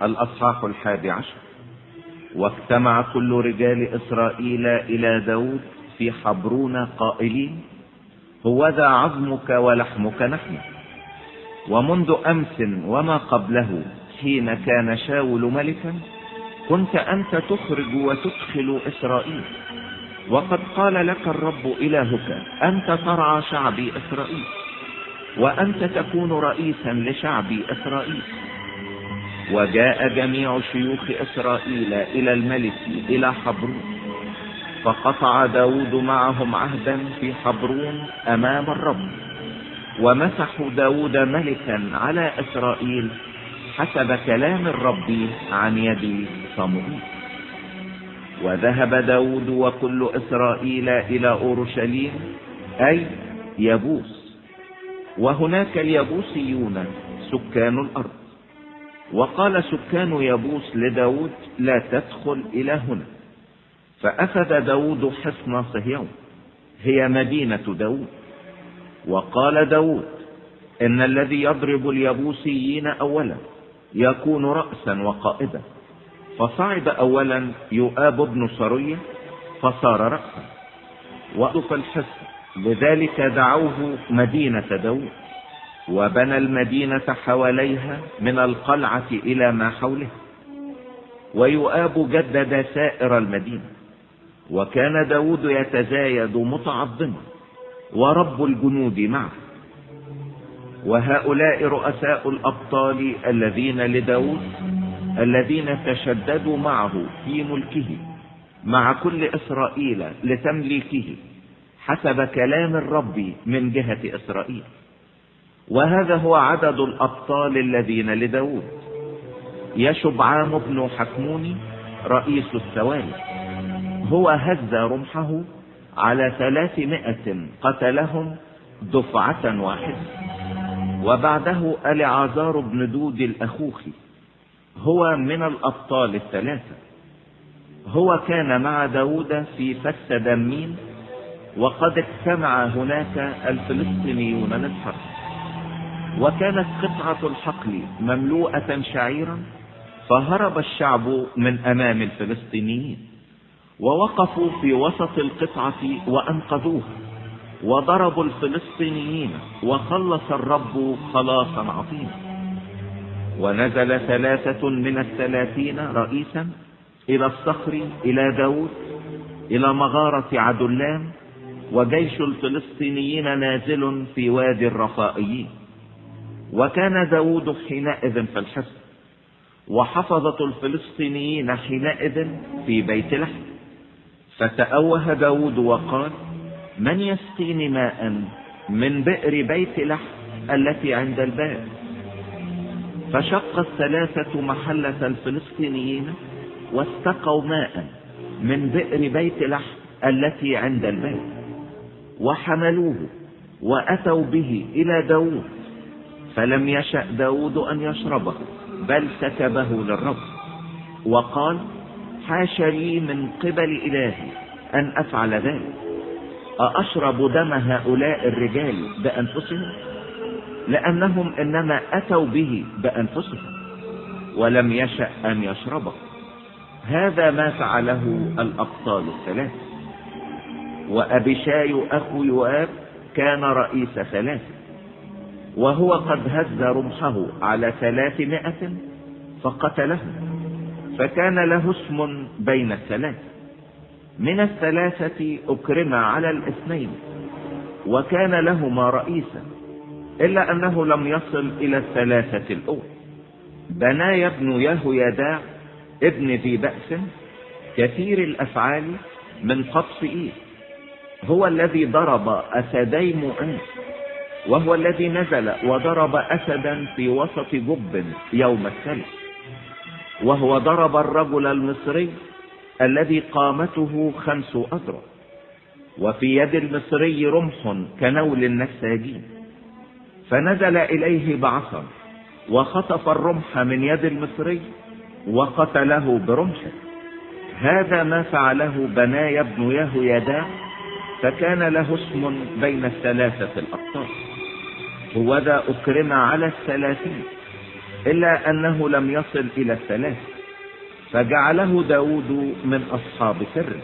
الأصحاح 11. واجتمع كل رجال إسرائيل إلى داود في حبرون قائلين: هوذا عظمك ولحمك نحن. ومنذ أمس وما قبله حين كان شاول ملكا كنت أنت تخرج وتدخل إسرائيل، وقد قال لك الرب إلهك: أنت ترعى شعبي إسرائيل، وأنت تكون رئيسا لشعبي إسرائيل. وجاء جميع شيوخ إسرائيل إلى الملك إلى حبرون، فقطع داود معهم عهدا في حبرون أمام الرب، ومسحوا داود ملكا على إسرائيل حسب كلام الرب عن يد صموئيل. وذهب داود وكل إسرائيل إلى أورشليم أي يبوس، وهناك اليبوسيون سكان الأرض. وقال سكان يبوس لداود: لا تدخل إلى هنا. فأخذ داود حصن صهيون، هي مدينة داود. وقال داود: إن الذي يضرب اليبوسيين أولا يكون رأسا وقائدا. فصعد أولا يؤاب بن سرية فصار رأسا، وأضف الحصن، لذلك دعوه مدينة داود. وبنى المدينة حواليها من القلعة إلى ما حولها. ويؤاب جدد سائر المدينة. وكان داود يتزايد متعظما، ورب الجنود معه. وهؤلاء رؤساء الأبطال الذين لداود، الذين تشددوا معه في ملكه مع كل إسرائيل لتمليكه حسب كلام الرب من جهة إسرائيل. وهذا هو عدد الأبطال الذين لداود: يشبعام بن حكموني رئيس السواري، هو هز رمحه على 300 قتلهم دفعة واحدة. وبعده العازار بن دود الأخوخي، هو من الأبطال 3، هو كان مع داود في فس دمين، وقد اجتمع هناك الفلسطينيون للحرب. وكانت قطعة الحقل مملوءة شعيرا، فهرب الشعب من أمام الفلسطينيين، ووقفوا في وسط القطعة وأنقذوها، وضربوا الفلسطينيين، وخلص الرب خلاصا عظيما. ونزل 3 من 30 رئيسا إلى الصخر إلى داود إلى مغارة عدلام، وجيش الفلسطينيين نازل في وادي الرفائيين. وكان داود حينئذ في الحصن، وحفظة الفلسطينيين حينئذ في بيت لحم. فتأوه داود وقال: من يسقيني ماء من بئر بيت لحم التي عند الباب؟ فشق 3 محلة الفلسطينيين واستقوا ماء من بئر بيت لحم التي عند الباب، وحملوه وأتوا به إلى داود. فلم يشأ داود أن يشربه، بل سكبه للرب، وقال: حاش لي من قبل إلهي أن أفعل ذلك. أأشرب دم هؤلاء الرجال بأنفسهم؟ لأنهم إنما أتوا به بأنفسهم، ولم يشأ أن يشربه. هذا ما فعله الأبطال 3. وأبيشاي أخو يؤاب كان رئيس 3، وهو قد هز رمحه على 300 فقتلهم، فكان له اسم بين 3. من 3 أكرم على 2، وكان لهما رئيسا، إلا أنه لم يصل إلى 3 الأول. بنايا بن يهويداع ابن ذي بأس كثير الأفعال من قبصئيل، هو الذي ضرب أسدي مؤاس، وهو الذي نزل وضرب أسدا في وسط جب يوم السبت. وهو ضرب الرجل المصري الذي قامته 5 أذرع، وفي يد المصري رمح كنول النساجين، فنزل إليه بعصا وخطف الرمح من يد المصري وقتله برمحه. هذا ما فعله بنايا بن يهويداع، فكان له اسم بين 3 الأبطال. هو ذا أكرم على 30، إلا أنه لم يصل إلى 3، فجعله داود من أصحاب سره.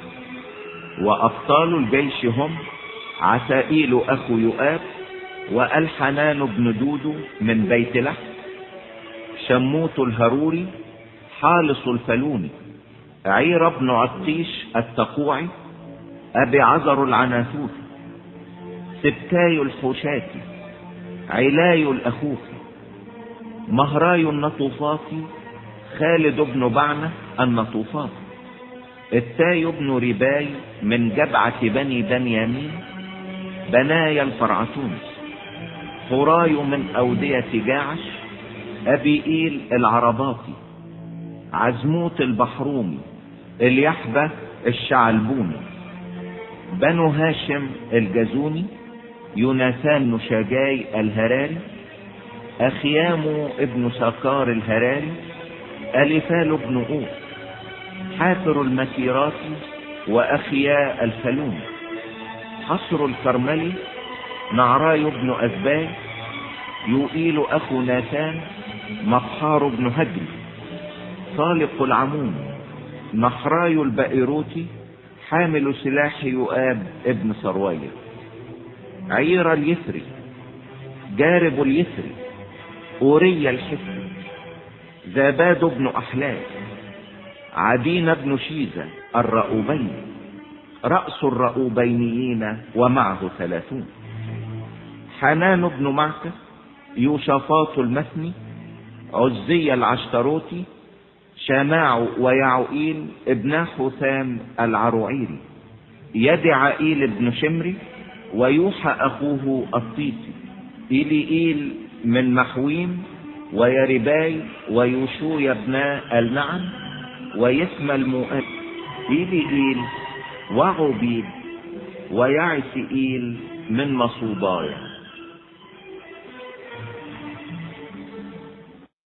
وأبطال الجيش هم عسائيل أخو يؤاب، وألحنان بن دود من بيت لحم، شموت الهروري، حالص الفلوني، عير بن عطيش التقوعي، أبي عذر العناثوث، سبكاي الحوشاتي، علاي الأخوخي، مهراي النطوفاتي، خالد بن بعنة النطوفاتي، التاي بن رباي من جبعة بني بنيامين، بنايا الفرعتون، حراي من أودية جاعش، أبي إيل العرباطي، عزموت البحرومي، اليحبة الشعلبوني، بنو هاشم الجزوني، يوناثان نشاجاي الهراري، أخيام ابن سكار الهراري، ألفال بن أوت، حافر المسيرات، وأخياء الفلون، حصر الكرملي، نعراي بن أزباي، يؤيل أخو ناثان، مبحار بن هجل، طالق العمون، نحراي البئروتي، حامل سلاح يؤاب ابن سروية، عير اليثري، جارب اليثري، أوري الحسري، زاباد بن أحلام، عدين بن شيزة الرؤوبين، رأس الرؤوبينيين ومعه 30، حنان بن معكة، يوشافاط المثني، عزي العشتروتي، شماع ويعوئيل ابن حثام العروعيري، يدعائيل بن شمري، ويوحى أخوه الطيسي، إليئيل من محويم، ويرباي، ويوشوي ابن النعم، ويسمى المؤمن، إليئيل، وعبيد، ويعسئيل من مصوبايا.